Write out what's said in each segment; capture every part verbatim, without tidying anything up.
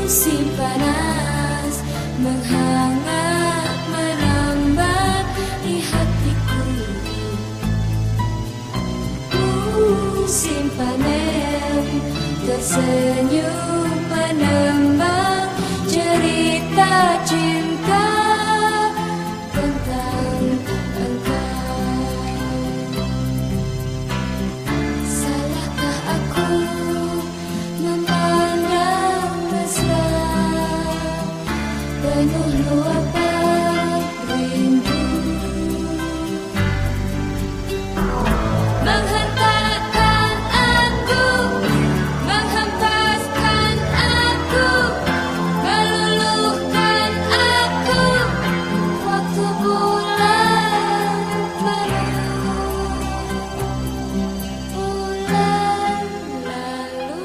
musim panas menghangat merambat di hatiku. Musim panen tersenyum menembak cerita cinta tentang engkau. Salahkah aku memandang mesra penuh luapan rindu, menghentakkan aku, menghempaskan aku, meluluhkan aku, waktu bulan baru, bulan lalu.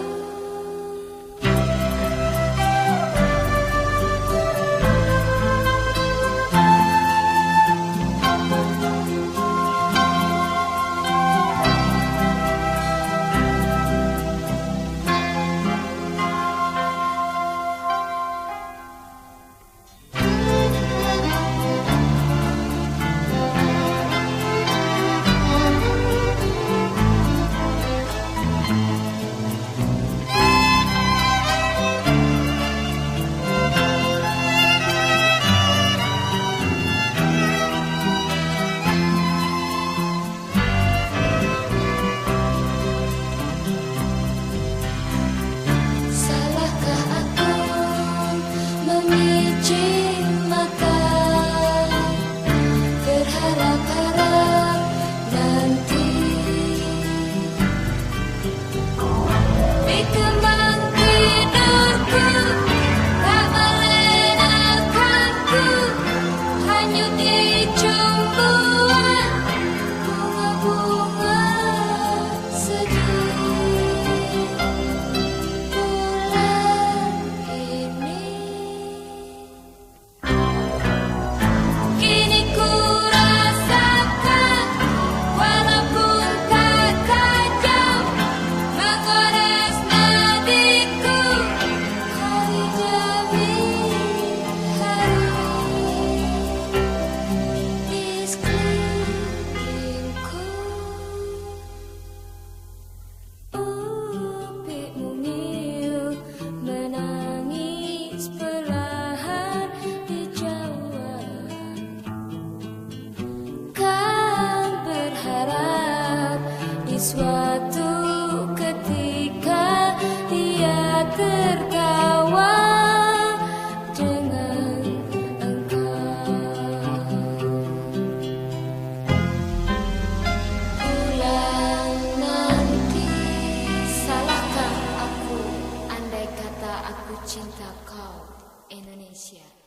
Salahkah aku memicin mata, berharap-harap nanti di kembang tidurku tak melenakanku, hanyut di cumbuan bunga-bunga sedih. Bulan ini kini ku rasakan, walaupun tak tajam menggores nadiku, hari demi hari di sekelilingku. Upik mungil menangis perlahan dijauhan, kan berharap di suatu ketika dia tertawa dengan engkau. Bulan nanti, salahkah aku andai kata aku cinta kau, Indonesia?